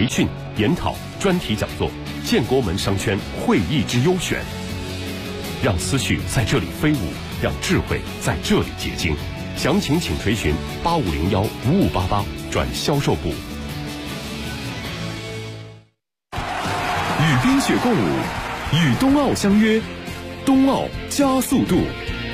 培训、研讨、专题讲座，建国门商圈会议之优选。让思绪在这里飞舞，让智慧在这里结晶。详情请垂询8501-5588转销售部。 与冰雪共舞，与冬奥相约，冬奥加速度。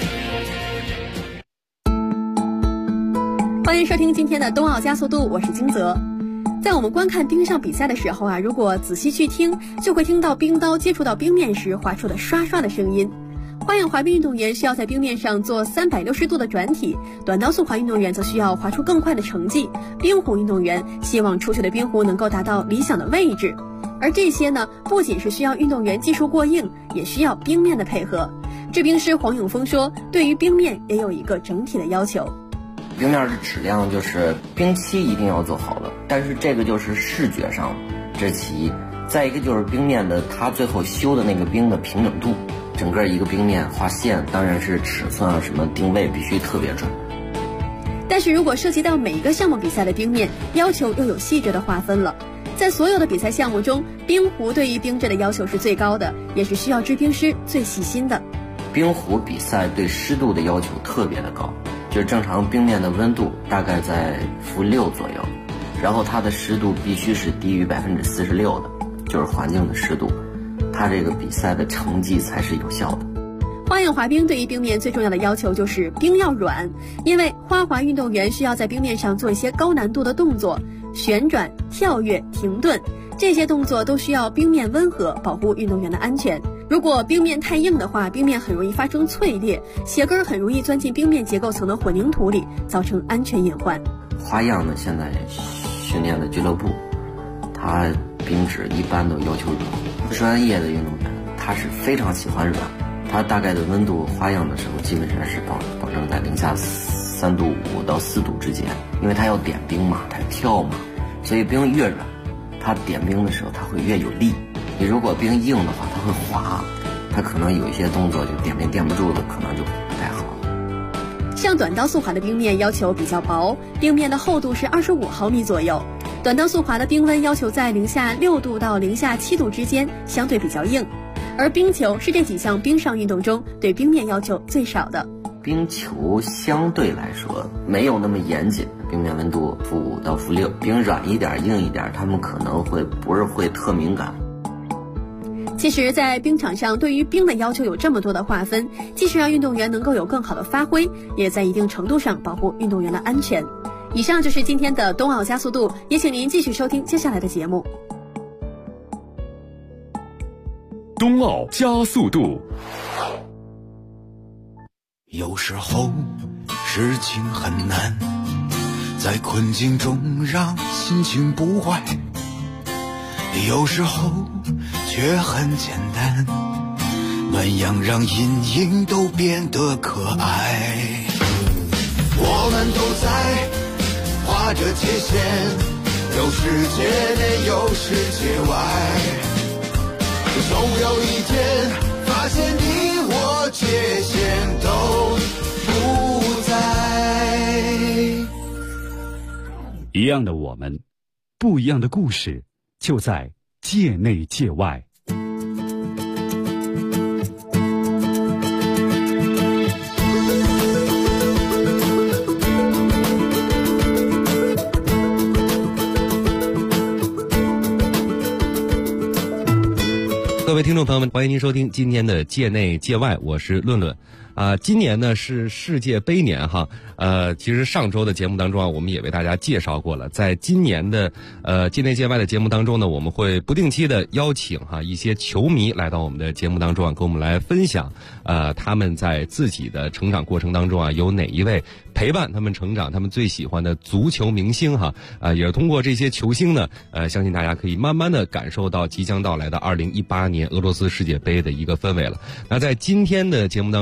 欢迎收听今天的冬奥加速度，我是金泽。在我们观看冰上比赛的时候啊，如果仔细去听，就会听到冰刀接触到冰面时划出的刷刷的声音。花样滑冰运动员需要在冰面上做360度的转体，短道速滑运动员则需要滑出更快的成绩，冰壶运动员希望出去的冰壶能够达到理想的位置。而这些呢，不仅是需要运动员技术过硬，也需要冰面的配合。制冰师黄永峰说，对于冰面也有一个整体的要求。 冰面的质量就是冰漆一定要做好了，但是这个就是视觉上，这是其一。再一个就是冰面的它最后修的那个冰的平整度，整个一个冰面画线，当然是尺寸啊什么定位必须特别准。 但是如果涉及到每一个项目比赛的冰面，要求又有细致的划分了。在所有的比赛项目中，冰壶对于冰质的要求是最高的，也是需要制冰师最细心的。 冰壶比赛对湿度的要求特别的高，就是正常冰面的温度大概在-6左右，然后它的湿度必须是低于46%的，就是环境的湿度，它这个比赛的成绩才是有效的。 花样滑冰对于冰面最重要的要求就是冰要软，因为花滑运动员需要在冰面上做一些高难度的动作，旋转、跳跃、停顿，这些动作都需要冰面温和，保护运动员的安全。如果冰面太硬的话，冰面很容易发生脆裂，鞋跟很容易钻进冰面结构层的混凝土里，造成安全隐患。 花样呢，现在训练的俱乐部，它冰质一般都要求软。专业的运动员他是非常喜欢软，他大概的温度花样的时候基本上是保证在-3度5到4度之间，因为他要点冰嘛，他跳嘛，所以冰越软，他点冰的时候他会越有力。你如果冰硬的话，它会滑，它可能有一些动作就点冰垫不住的，可能就不太好了。 像短道速滑的冰面要求比较薄，冰面的厚度是25毫米左右。短道速滑的冰温要求在-6度到-7度之间，相对比较硬。而冰球是这几项冰上运动中对冰面要求最少的。 冰球相对来说没有那么严谨，冰面温度-5到-6，冰软一点硬一点，他们可能不是会特敏感。 其实在冰场上对于冰的要求有这么多的划分，既是让运动员能够有更好的发挥，也在一定程度上保护运动员的安全。以上就是今天的冬奥加速度，也请您继续收听接下来的节目。 冬奥加速度。 有时候事情很难，在困境中让心情不坏，有时候却很简单，暖阳让阴影都变得可爱。我们都在划着界限，有世界内有世界外，总有一天发现你我界限都不在。 一样的我们，不一样的故事，就在界内界外。 各位听众朋友们，欢迎您收听今天的界内界外，我是论论。今年呢是世界杯年哈，其实上周的节目当中啊，我们也为大家介绍过了。在今年的界内界外的节目当中呢，我们会不定期的邀请一些球迷来到我们的节目当中啊，跟我们来分享他们在自己的成长过程当中啊，有哪一位陪伴他们成长，他们最喜欢的足球明星也是通过这些球星呢，相信大家可以慢慢的感受到即将到来的2018年俄罗斯世界杯的一个氛围了。那在今天的节目当中，我们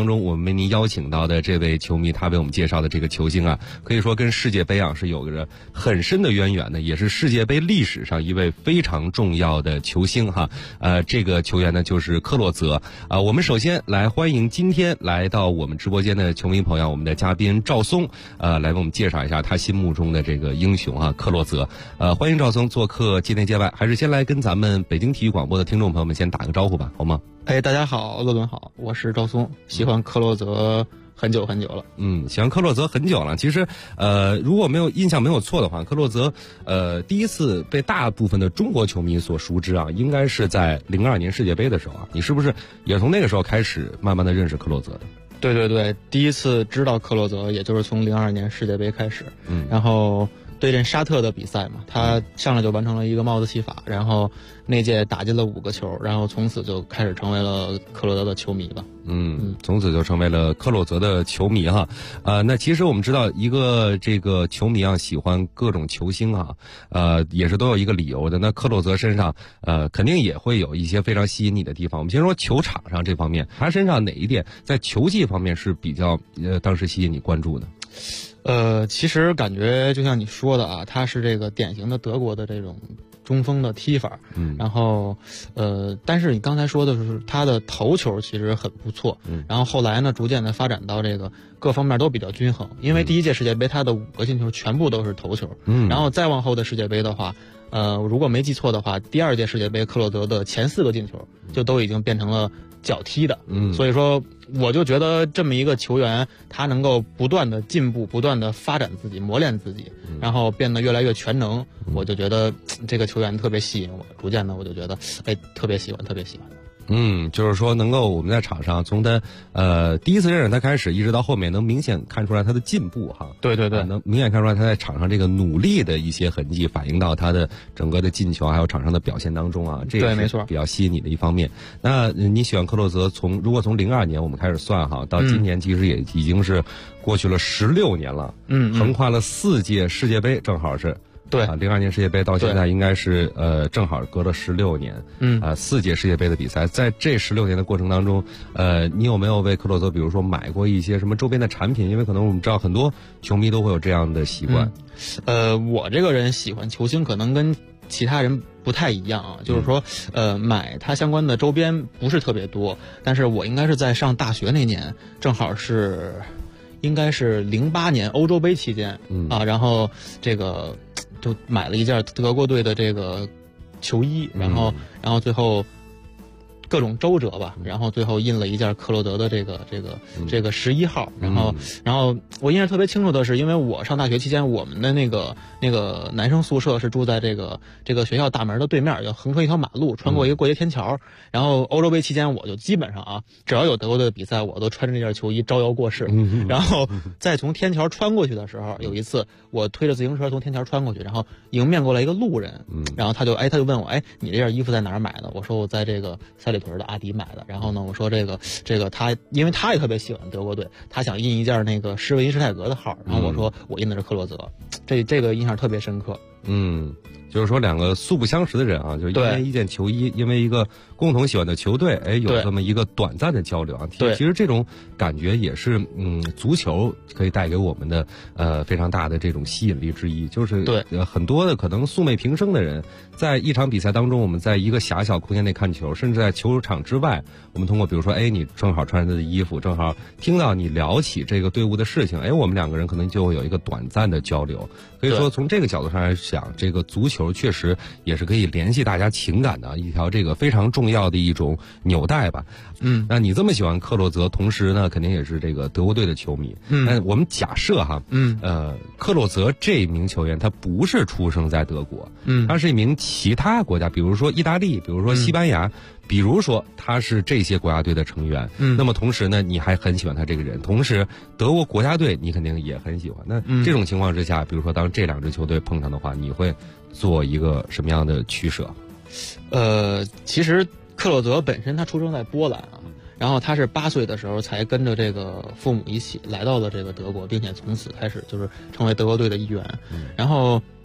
为您邀请到的这位球迷，他为我们介绍的这个球星啊，可以说跟世界杯啊是有着很深的渊源的，也是世界杯历史上一位非常重要的球星哈。这个球员呢就是克洛泽啊。我们首先来欢迎今天来到我们直播间的球迷朋友，我们的嘉宾赵松，来为我们介绍一下他心目中的这个英雄啊，克洛泽。欢迎赵松做客界内界外，还是先来跟咱们北京体育广播的听众朋友们先打个招呼吧，好吗？ 大家好，乐伦好，我是赵松，喜欢克洛泽很久很久了。 喜欢克洛泽很久了。其实，如果印象没有错的话，克洛泽，第一次被大部分的中国球迷所熟知啊，应该是在02年世界杯的时候啊。你是不是也从那个时候开始慢慢的认识克洛泽的？ 对对对，第一次知道克洛泽，也就是从02年世界杯开始。然后对阵沙特的比赛嘛，他上来就完成了一个帽子戏法，然后那届打进了5个球，然后从此就开始成为了克洛泽的球迷了。 从此就成为了克洛泽的球迷哈。那其实我们知道，一个这个球迷啊，喜欢各种球星哈，也是都有一个理由的。那克洛泽身上，肯定也会有一些非常吸引你的地方。我们先说球场上这方面，他身上哪一点在球技方面是比较当时吸引你关注的？ 其实感觉就像你说的啊，他是这个典型的德国的这种中锋的踢法，然后但是你刚才说的是他的头球其实很不错，然后后来呢逐渐的发展到这个各方面都比较均衡，因为第一届世界杯他的5个进球全部都是头球，然后再往后的世界杯的话，如果没记错的话，第2届世界杯克洛泽的前4个进球就都已经变成了脚踢的，所以说我就觉得这么一个球员，他能够不断的进步，不断的发展自己，磨练自己，然后变得越来越全能，我就觉得这个球员特别吸引我，逐渐的我就觉得特别喜欢。 就是说能够我们在场上从他第一次认识他开始，一直到后面能明显看出来他的进步哈。对，能明显看出来他在场上这个努力的一些痕迹，反映到他的整个的进球还有场上的表现当中啊。这也是比较吸引你的一方面。那你喜欢克洛泽如果从02年我们开始算哈，到今年其实也已经是过去了16年了，横跨了4届世界杯，正好是。对啊，02年世界杯到现在应该是正好隔了16年，4届世界杯的比赛，在这16年的过程当中，你有没有为克洛泽比如说买过一些什么周边的产品？因为可能我们知道很多球迷都会有这样的习惯。 我这个人喜欢球星可能跟其他人不太一样啊，就是说买他相关的周边不是特别多，但是我应该是在上大学那年，正好是应该是08年欧洲杯期间然后这个就买了一件德国队的这个球衣，然后最后各种周折吧，然后最后印了一件克洛泽的这个11号，然后我印象特别清楚的是，因为我上大学期间，我们的那个男生宿舍是住在这个学校大门的对面，要横穿一条马路，穿过一个过街天桥。然后欧洲杯期间，我就基本上啊，只要有德国队的比赛，我都穿着这件球衣招摇过市。然后再从天桥穿过去的时候，有一次我推着自行车从天桥穿过去，然后迎面过来一个路人，然后他就问我，你这件衣服在哪儿买的？我说我在这个三里屯的阿迪买的。然后呢，我说这个他，因为他也特别喜欢德国队，他想印一件那个施维因施泰格的号，然后我说我印的是克洛泽，这个印象特别深刻。 就是说两个素不相识的人啊，就因为一件球衣，因为一个共同喜欢的球队，有这么一个短暂的交流啊。其实这种感觉也是足球可以带给我们的非常大的这种吸引力之一。就是很多的可能素昧平生的人，在一场比赛当中，我们在一个狭小空间内看球，甚至在球场之外，我们通过比如说你正好穿着他的衣服，正好听到你聊起这个队伍的事情，我们两个人可能就会有一个短暂的交流。可以说从这个角度上来讲，这个足球确实也是可以联系大家情感的一条这个非常重要的一种纽带吧。那你这么喜欢克洛泽，同时呢肯定也是这个德国队的球迷。那我们假设哈，克洛泽这名球员他不是出生在德国，他是一名其他国家，比如说意大利，比如说西班牙，比如说他是这些国家队的成员。那么同时呢，你还很喜欢他这个人，同时德国国家队你肯定也很喜欢。那这种情况之下，比如说当这2支球队碰上的话，你会做一个什么样的取舍？ 其实克洛泽本身他出生在波兰啊，然后他是8岁的时候才跟着这个父母一起来到了这个德国，并且从此开始就是成为德国队的一员。然后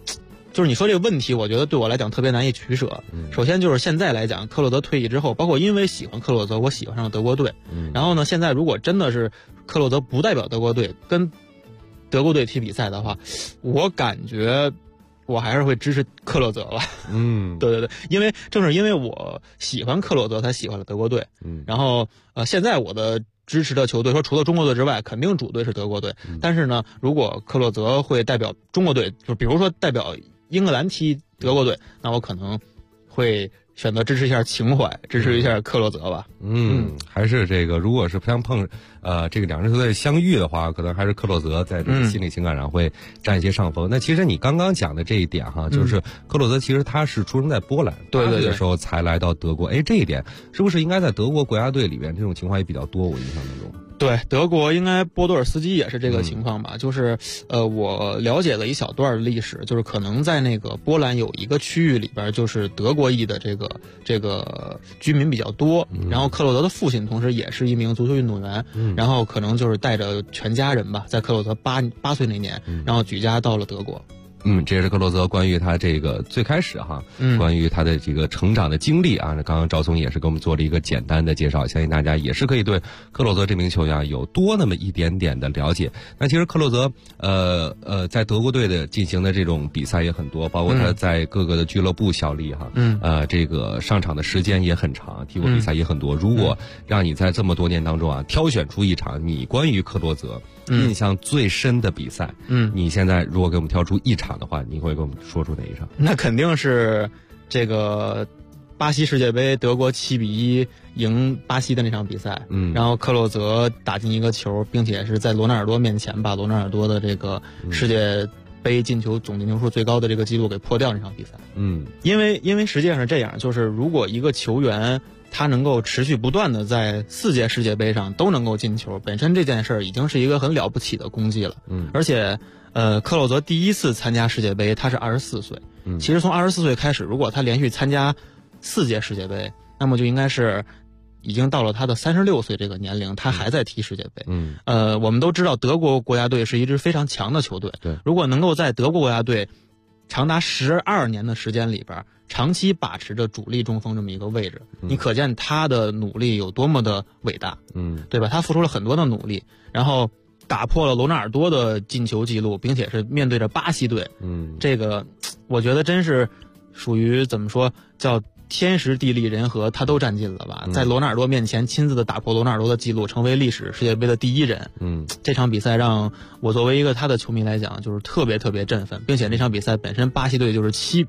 就是你说这个问题，我觉得对我来讲特别难以取舍。首先就是现在来讲，克洛泽退役之后，包括因为喜欢克洛泽，我喜欢上了德国队。然后呢，现在如果真的是克洛泽不代表德国队跟德国队踢比赛的话，我感觉我还是会支持克洛泽吧。对，正是因为我喜欢克洛泽，才喜欢了德国队。然后现在我的支持的球队说除了中国队之外，肯定主队是德国队。但是呢，如果克洛泽会代表中国队，就比如说代表英格兰踢德国队，那我可能会选择支持一下情怀，支持一下克洛泽吧。 还是这个，如果是相碰，这个两支球队相遇的话，可能还是克洛泽在这个心理情感上会占一些上风。那其实你刚刚讲的这一点哈，就是克洛泽其实他是出生在波兰，8岁的时候才来到德国。哎，这一点是不是应该在德国国家队里边这种情况也比较多？我印象当中。 对，德国应该波多尔斯基也是这个情况吧？就是我了解了一小段历史，就是可能在那个波兰有一个区域里边，就是德国裔的这个居民比较多。然后克洛泽的父亲同时也是一名足球运动员，然后可能就是带着全家人吧，在克洛泽八岁那年，然后举家到了德国。 这也是克洛泽关于他这个最开始哈，关于他的这个成长的经历啊。刚刚赵松也是给我们做了一个简单的介绍，相信大家也是可以对克洛泽这名球员有多那么一点点的了解。那其实克洛泽在德国队的进行的这种比赛也很多，包括他在各个的俱乐部效力哈，这个上场的时间也很长，踢过比赛也很多。如果让你在这么多年当中啊，挑选出一场你关于克洛泽印象最深的比赛，你现在如果给我们挑出一场的话，你会给我们说出哪一场？ 那肯定是这个巴西世界杯，德国7-1赢巴西的那场比赛。然后克洛泽打进一个球，并且是在罗纳尔多面前把罗纳尔多的这个世界杯进球总进球数最高的这个记录给破掉那场比赛。因为实际上是这样，就是如果一个球员他能够持续不断的在4届世界杯上都能够进球，本身这件事儿已经是一个很了不起的功绩了。而且克洛泽第一次参加世界杯他是24岁。其实从24岁开始，如果他连续参加4届世界杯，那么就应该是已经到了他的36岁这个年龄，他还在踢世界杯。我们都知道德国国家队是一支非常强的球队。 对， 如果能够在德国国家队长达12年的时间里边长期把持着主力中锋这么一个位置，你可见他的努力有多么的伟大。对吧？他付出了很多的努力，然后打破了罗纳尔多的进球记录，并且是面对着巴西队。这个我觉得真是属于怎么说叫天时地利人和，他都占尽了吧。在罗纳尔多面前亲自的打破罗纳尔多的记录，成为历史世界杯的第1人。这场比赛让我作为一个他的球迷来讲，就是特别特别振奋，并且那场比赛本身巴西队就是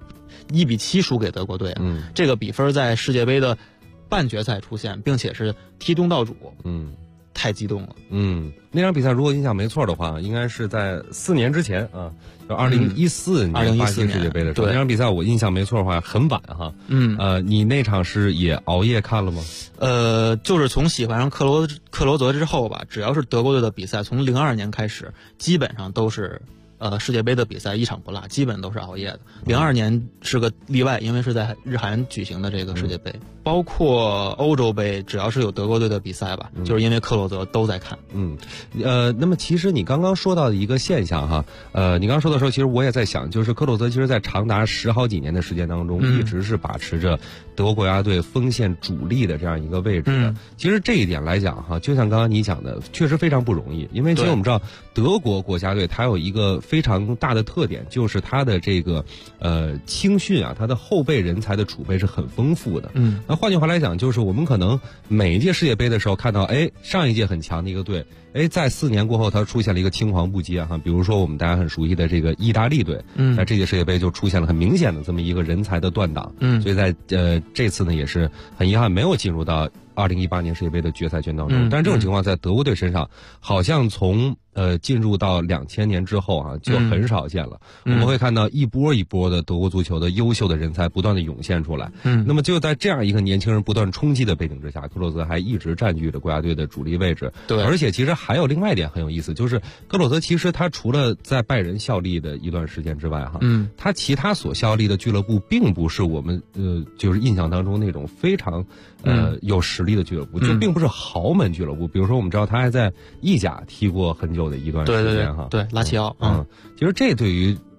1-7输给德国队。这个比分在世界杯的半决赛出现，并且是踢东道主。太激动了。 那场比赛如果印象没错的话，应该是在4年之前啊，就2014年巴西世界杯的时候。那场比赛我印象没错的话很晚哈。你那场是也熬夜看了吗？ 就是从喜欢上克罗泽之后吧，只要是德国队的比赛，从02年开始，基本上都是世界杯的比赛一场不落，基本都是熬夜的。02年是个例外，因为是在日韩举行的这个世界杯，包括欧洲杯，只要是有德国队的比赛吧，就是因为克洛泽都在看。 那么其实你刚刚说到的一个现象哈，你刚刚说的时候，其实我也在想，就是克洛泽其实在长达10好几年的时间当中，一直是把持着德国国家队锋线主力的这样一个位置的。其实这一点来讲哈，就像刚刚你讲的，确实非常不容易，因为其实我们知道德国国家队它有一个非常大的特点，就是它的这个青训啊，它的后备人才的储备是很丰富的。那换句话来讲，就是我们可能每一届世界杯的时候看到，上一届很强的一个队，在4年过后它出现了一个青黄不接哈。比如说我们大家很熟悉的这个意大利队，在这届世界杯就出现了很明显的这么一个人才的断档。所以在这次呢也是很遗憾没有进入到2018年世界杯的决赛圈当中。但是这种情况在德国队身上好像从进入到2000年之后啊，就很少见了。我们会看到一波一波的德国足球的优秀的人才不断的涌现出来。那么就在这样一个年轻人不断冲击的背景之下，克洛泽还一直占据着国家队的主力位置。 对， 而且其实还有另外一点很有意思，就是克洛泽其实他除了在拜仁效力的一段时间之外哈，他其他所效力的俱乐部并不是我们就是印象当中那种非常有实力的俱乐部，就并不是豪门俱乐部。比如说我们知道他还在意甲踢过很久的一段时间哈。 对，拉齐奥。 其实这对于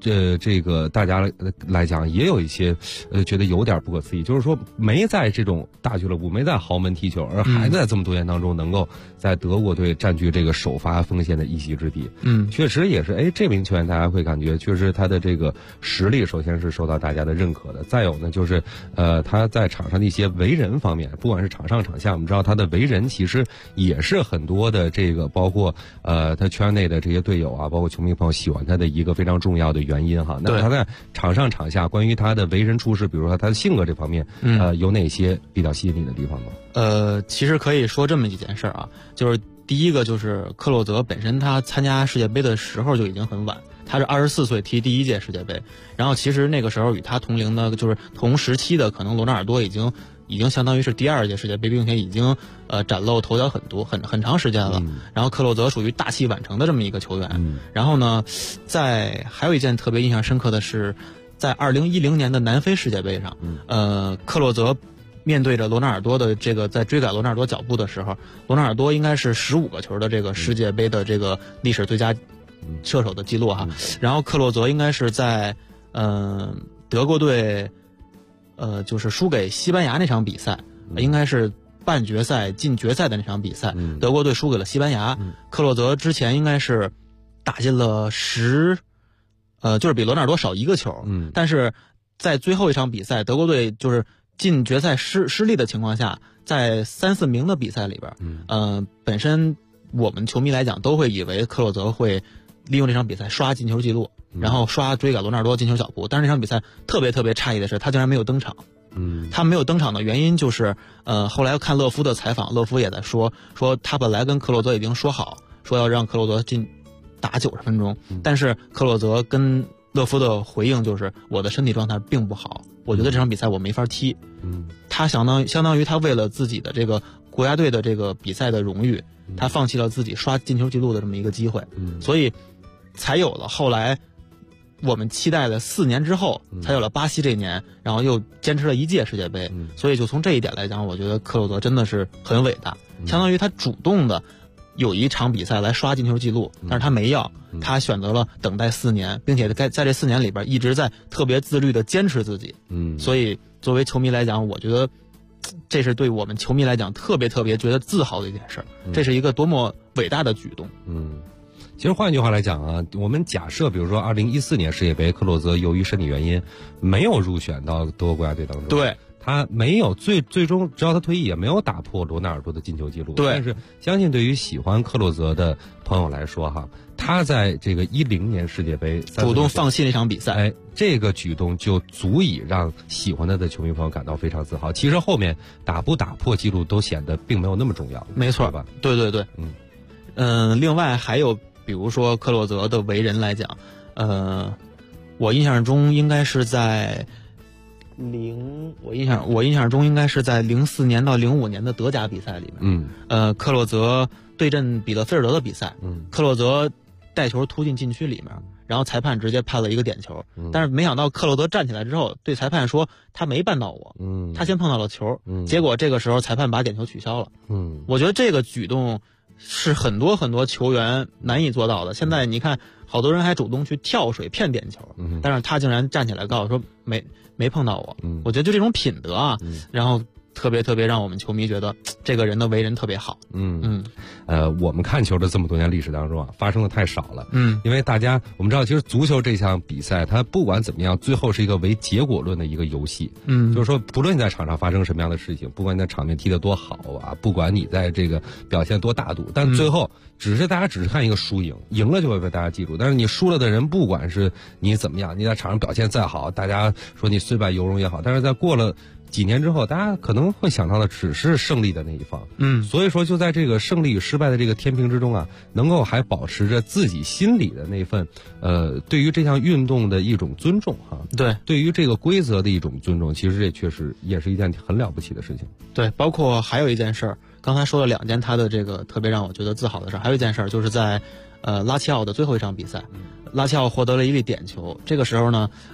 这个大家来讲也有一些觉得有点不可思议，就是说没在这种大俱乐部，没在豪门踢球，而还在这么多年当中能够在德国队占据这个首发锋线的一席之地。确实也是，这名球员大家会感觉确实他的这个实力首先是受到大家的认可的，再有呢就是他在场上的一些为人方面，不管是场上场下，我们知道他的为人其实也是很多的这个包括他圈内的这些队友啊，包括球迷朋友喜欢他的一个非常重要的原因哈。那他在场上场下关于他的为人处事，比如说他的性格这方面，有哪些比较吸引你的地方吗？ 其实可以说这么几件事啊，就是第一个就是克洛泽本身他参加世界杯的时候就已经很晚，他是24岁踢第一届世界杯，然后其实那个时候与他同龄的就是同时期的可能罗纳尔多已经相当于是第2届世界杯，并且已经崭露头角很长时间了。然后克洛泽属于大器晚成的这么一个球员。然后呢，还有一件特别印象深刻的是，在2010年的南非世界杯上，克洛泽面对着罗纳尔多的这个在追赶罗纳尔多脚步的时候，罗纳尔多应该是15个球的这个世界杯的这个历史最佳射手的记录哈。然后克洛泽应该是在德国队就是输给西班牙那场比赛，应该是半决赛进决赛的那场比赛，德国队输给了西班牙。克洛泽之前应该是打进了就是比罗纳尔多少1个球，但是在最后一场比赛，德国队就是进决赛失利的情况下，在3、4名的比赛里边，本身我们球迷来讲都会以为克洛泽会利用这场比赛刷进球记录，然后刷追赶罗纳尔多进球脚步。但是这场比赛特别诧异的是，他竟然没有登场。他没有登场的原因就是，后来看勒夫的采访，勒夫也在说他本来跟克洛泽已经说好，说要让克洛泽打90分钟，但是克洛泽跟勒夫的回应就是我的身体状态并不好，我觉得这场比赛我没法踢。他相当于他为了自己的这个国家队的这个比赛的荣誉，他放弃了自己刷进球记录的这么一个机会，所以才有了后来我们期待了4年之后，才有了巴西这年，然后又坚持了1届世界杯。所以就从这一点来讲，我觉得克洛泽真的是很伟大，相当于他主动的有一场比赛来刷进球记录，但是他没要，他选择了等待4年，并且在这4年里边一直在特别自律的坚持自己。所以作为球迷来讲，我觉得这是对我们球迷来讲特别觉得自豪的一件事，这是一个多么伟大的举动。 其实换句话来讲啊，我们假设比如说2014年世界杯，克洛泽由于身体原因没有入选到德国国家队当中， 对， 他没有最终直到他退役也没有打破罗纳尔多的进球记录。 对， 但是相信对于喜欢克洛泽的朋友来说哈，他在这个10年世界杯主动放弃那场比赛， 这个举动就足以让喜欢他的球迷朋友感到非常自豪。其实后面打不打破记录都显得并没有那么重要。 没错吧？ 对，另外还有比如说克洛泽的为人来讲，我印象中应该是在我印象中应该是在04年到05年的德甲比赛里面，克洛泽对阵比勒菲尔德的比赛，克洛泽带球突进禁区里面，然后裁判直接判了一个点球，但是没想到克洛泽站起来之后对裁判说他没绊到我，他先碰到了球，结果这个时候裁判把点球取消了。我觉得这个举动是很多球员难以做到的。现在你看好多人还主动去跳水骗点球，但是他竟然站起来告诉说没碰到我。我觉得就这种品德啊，然后特别让我们球迷觉得这个人的为人特别好。 我们看球的这么多年历史当中啊，发生的太少了。因为我们知道，其实足球这项比赛，它不管怎么样，最后是一个唯结果论的一个游戏。就是说，不论你在场上发生什么样的事情，不管你在场面踢得多好啊，不管你在这个表现多大度，但最后大家只是看一个输赢，赢了就会被大家记住。但是你输了的人，不管是你怎么样，你在场上表现再好，大家说你虽败犹荣也好，但是在过了几年之后，大家可能会想到的只是胜利的那一方。所以说就在这个胜利与失败的这个天平之中啊，能够还保持着自己心里的那份对于这项运动的一种尊重哈。对于这个规则的一种尊重，其实这确实也是一件很了不起的事情。 对，包括还有一件事儿，刚才说了2件他的这个特别让我觉得自豪的事儿，还有一件事儿就是在拉齐奥的最后一场比赛，拉齐奥获得了一粒点球，这个时候呢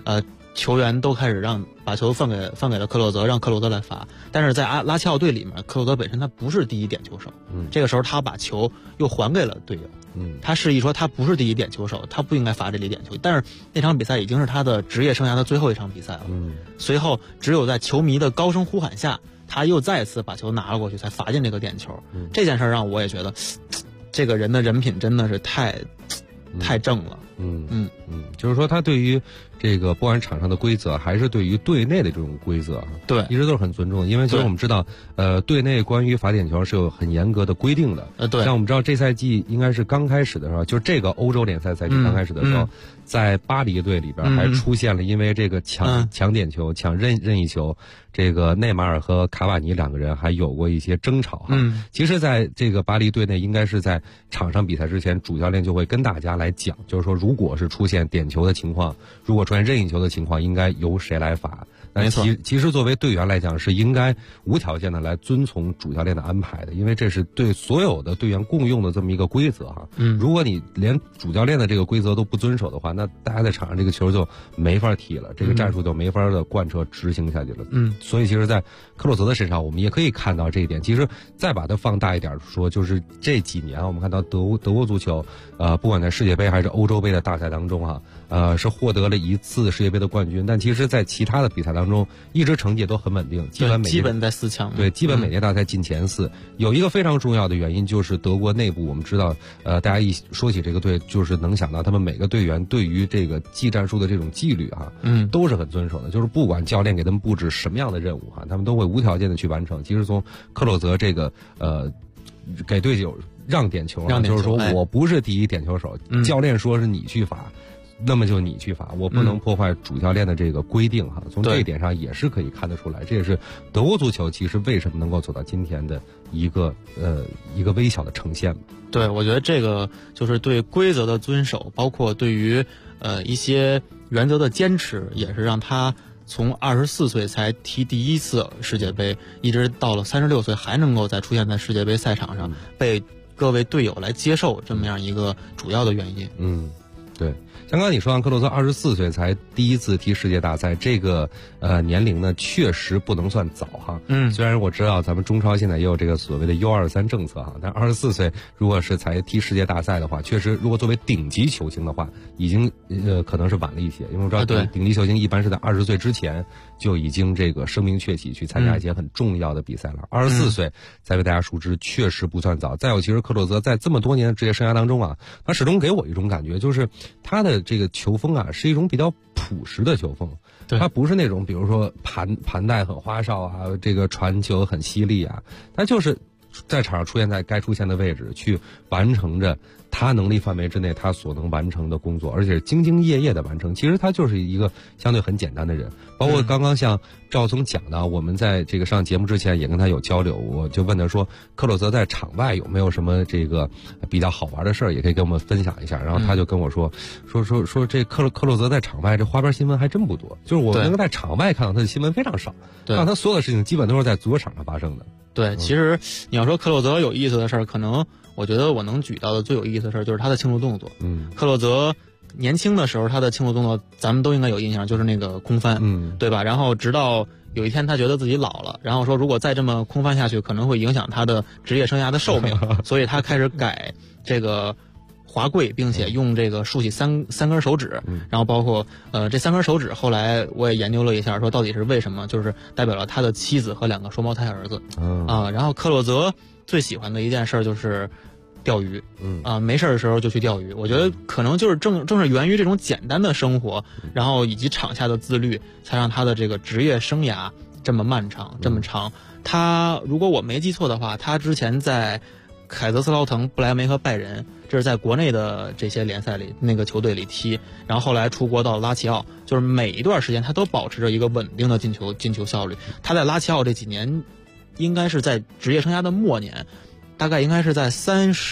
球员都开始把球放给了克洛泽，让克洛泽来罚。但是在拉齐奥队里面，克洛泽本身他不是第一点球手，这个时候他把球又还给了队友，他示意说他不是第一点球手，他不应该罚这里点球。但是那场比赛已经是他的职业生涯的最后一场比赛了，随后只有在球迷的高声呼喊下，他又再次把球拿了过去，才罚进这个点球。这件事让我也觉得，这个人的人品真的是太正了。 就是说他对于这个不管是场上的规则，还是对于队内的这种规则， 对， 一直都是很尊重的。因为其实我们知道，队内关于罚点球是有很严格的规定的。 对， 像我们知道这赛季应该是刚开始的时候，就是这个欧洲联赛赛季刚开始的时候，在巴黎队里边还出现了因为这个抢点球、抢任意球，这个内马尔和卡瓦尼两个人还有过一些争吵哈。其实在这个巴黎队内，应该是在场上比赛之前，主教练就会跟大家来讲，就是说如果是出现点球的情况，如果出现任意球的情况，应该由谁来罚。 没错， 其实作为队员来讲，是应该无条件的来遵从主教练的安排的，因为这是对所有的队员共用的这么一个规则哈。如果你连主教练的这个规则都不遵守的话，那大家在场上这个球就没法踢了，这个战术就没法的贯彻执行下去了。所以其实在克洛泽的身上，我们也可以看到这一点。其实再把它放大一点说，就是这几年我们看到德国足球，不管在世界杯还是欧洲杯的大赛当中是获得了一次世界杯的冠军，但其实在其他的比赛当中一直成绩都很稳定，基本在4强。 对，基本每届大赛进前4。有一个非常重要的原因就是德国内部，我们知道大家一说起这个队，就是能想到他们每个队员对于这个技战术的这种纪律都是很遵守的，就是不管教练给他们布置什么样的任务他们都会无条件的去完成。其实从克洛泽这个给队友让点球就是说我不是第一点球手，教练说是你去罚，那么就你去罚，我不能破坏主教练的这个规定从这一点上也是可以看得出来，这也是德国足球其实为什么能够走到今天的一个微小的呈现。 对，我觉得这个就是对规则的遵守，包括对于一些原则的坚持，也是让他从24岁才踢第一次世界杯，一直到了36岁还能够再出现在世界杯赛场上，被各位队友来接受，这么样一个主要的原因。 对。刚刚你说克洛泽24岁才第一次踢世界大赛，这个年龄呢确实不能算早虽然我知道咱们中超现在也有这个所谓的U23政策但24岁如果是才踢世界大赛的话，确实如果作为顶级球星的话，已经可能是晚了一些，因为我知道顶级球星一般是在20岁之前就已经这个声名鹊起，去参加一些很重要的比赛了。24岁才被大家熟知，确实不算早。再有，其实克洛泽在这么多年的职业生涯当中他始终给我一种感觉，就是他的这个球风是一种比较朴实的球风，他不是那种比如说盘带很花哨这个传球很犀利他就是在场上出现在该出现的位置，去完成着他能力范围之内他所能完成的工作，而且是兢兢业业的完成。其实他就是一个相对很简单的人。包括刚刚像赵总讲的，我们在这个上节目之前也跟他有交流，我就问他说克洛泽在场外有没有什么这个比较好玩的事儿，也可以跟我们分享一下。然后他就跟我说这克洛泽在场外这花边新闻还真不多，就是我能够在场外看到他的新闻非常少，看到他所有的事情基本都是在足球场上发生的。 对，其实你要说克洛泽有意思的事儿，可能我觉得我能举到的最有意思的事儿就是他的庆祝动作。克洛泽年轻的时候他的庆祝动作咱们都应该有印象，就是那个空翻，对吧？然后直到有一天他觉得自己老了，然后说如果再这么空翻下去可能会影响他的职业生涯的寿命所以他开始改这个滑跪，并且用这个竖起三根手指，然后包括这3根手指后来我也研究了一下，说到底是为什么，就是代表了他的妻子和2个双胞胎儿子然后克洛泽最喜欢的一件事就是钓鱼，没事的时候就去钓鱼。我觉得可能就是正是源于这种简单的生活，然后以及场下的自律，才让他的这个职业生涯这么漫长，这么长。他如果我没记错的话，他之前在凯泽斯劳滕、不莱梅和拜仁，这是在国内的这些联赛里那个球队里踢，然后后来出国到拉齐奥，就是每一段时间他都保持着一个稳定的进球效率。他在拉齐奥这几年应该是在职业生涯的末年，大概应该是在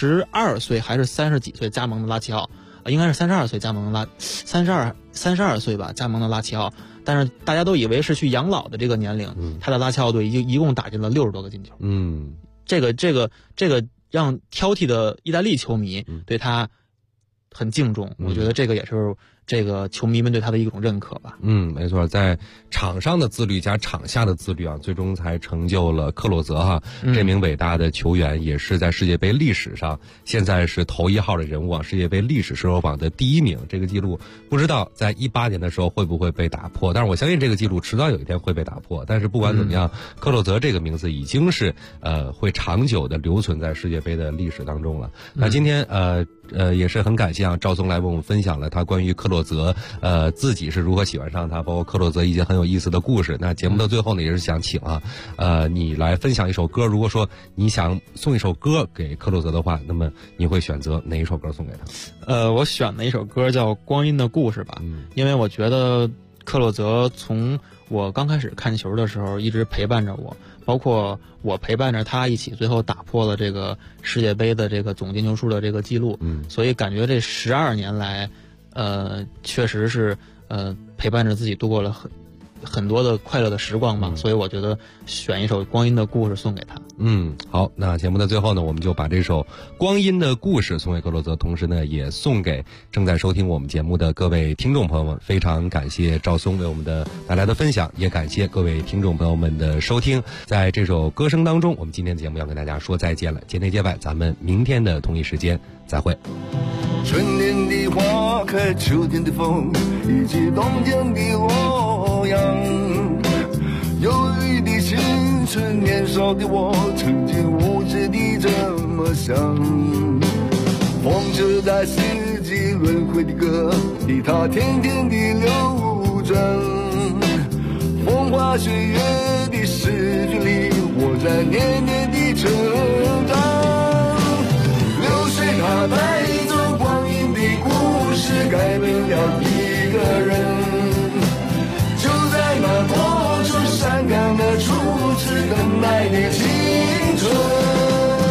32岁还是30几岁加盟的拉齐奥，应该是32岁加盟的32岁吧，加盟的拉齐奥。但是大家都以为是去养老的这个年龄，他的拉齐奥队一共打进了60多个进球。这个让挑剔的意大利球迷对他很敬重，我觉得这个也是这个球迷们对他的一种认可吧。 没错，在场上的自律加场下的自律啊，最终才成就了克洛泽哈这名伟大的球员，也是在世界杯历史上现在是头1号的人物啊，世界杯历史射手榜的第1名。这个记录不知道在18年的时候会不会被打破，但是我相信这个记录迟早有一天会被打破。但是不管怎么样，克洛泽这个名字已经是会长久的留存在世界杯的历史当中了。那今天也是很感谢啊，赵松来为我们分享了他关于克洛泽自己是如何喜欢上他，包括克洛泽一些很有意思的故事。那节目的最后呢，也是想请你来分享一首歌。如果说你想送一首歌给克洛泽的话，那么你会选择哪一首歌送给他？ 我选的一首歌叫《光阴的故事》吧，因为我觉得克洛泽从我刚开始看球的时候一直陪伴着我，包括我陪伴着他一起，最后打破了这个世界杯的这个总进球数的这个记录。所以感觉这12年来，确实是陪伴着自己度过了很多的快乐的时光吧。所以我觉得选一首《光阴的故事》送给他。 好，那节目的最后呢，我们就把这首《光阴的故事》送给克洛泽，同时呢，也送给正在收听我们节目的各位听众朋友们。非常感谢赵松为我们带来的分享，也感谢各位听众朋友们的收听。在这首歌声当中，我们今天的节目要跟大家说再见了。节内节外，咱们明天的同一时间再会。 春天的花开，秋天的风，以及冬天的洛阳。忧郁的青春，年少的我，曾经无知地这么想。风车在四季轮回的歌里，它天天地流转。风花雪月的诗句里，我在年年地成长。流水它带走光阴的故事，改变了一个人。就在那多愁善感的初次等待的青春。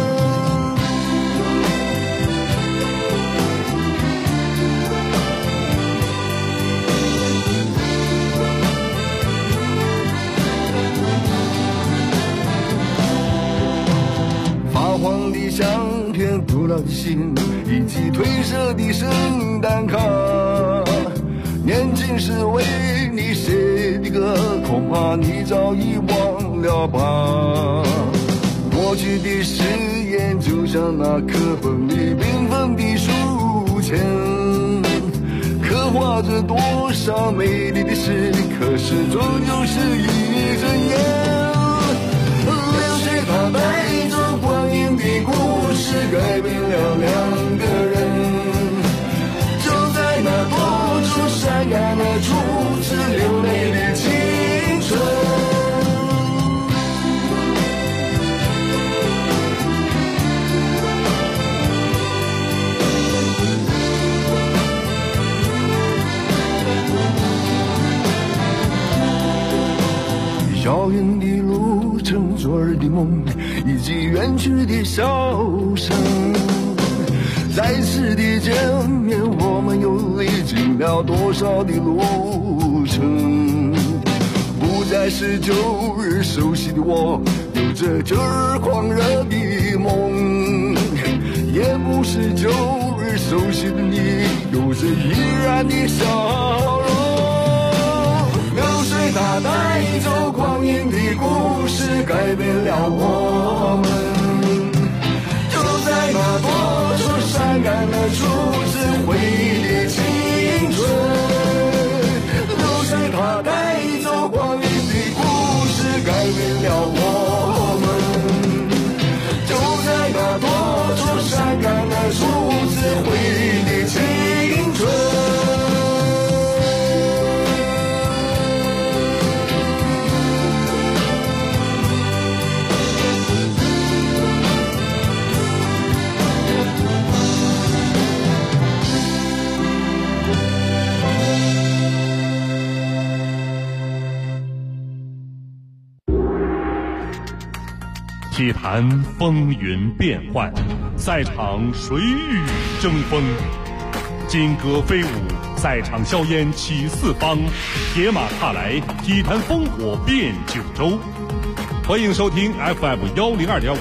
黄的相片，古老的信，以及褪色的圣诞卡。年轻时为你写的歌，恐怕你早已忘了吧。过去的誓言，就像那课本里缤纷的书签，刻画着多少美丽的诗，可是终究是一阵烟。流水它带走光阴的故事，改变了两个人。就在那多愁善感的初次流泪的青春。遥远的路程，昨日的梦，以及远去的笑声。再次的见面，我们又历经了多少的路程。不再是旧日熟悉的我，有着旧日狂热的梦，也不是旧日熟悉的你，有着依然的笑容。流水它带走光阴的故事，改变了我们。就在那多愁善感的初次回忆的青春。流水它带走光阴的故事，改变了我们。就在那多愁善感的初次回忆的青春。 体坛风云变幻，赛场谁与争锋？金戈飞舞，赛场硝烟起四方，铁马踏来，体坛烽火遍九州。欢迎收听 FM102.5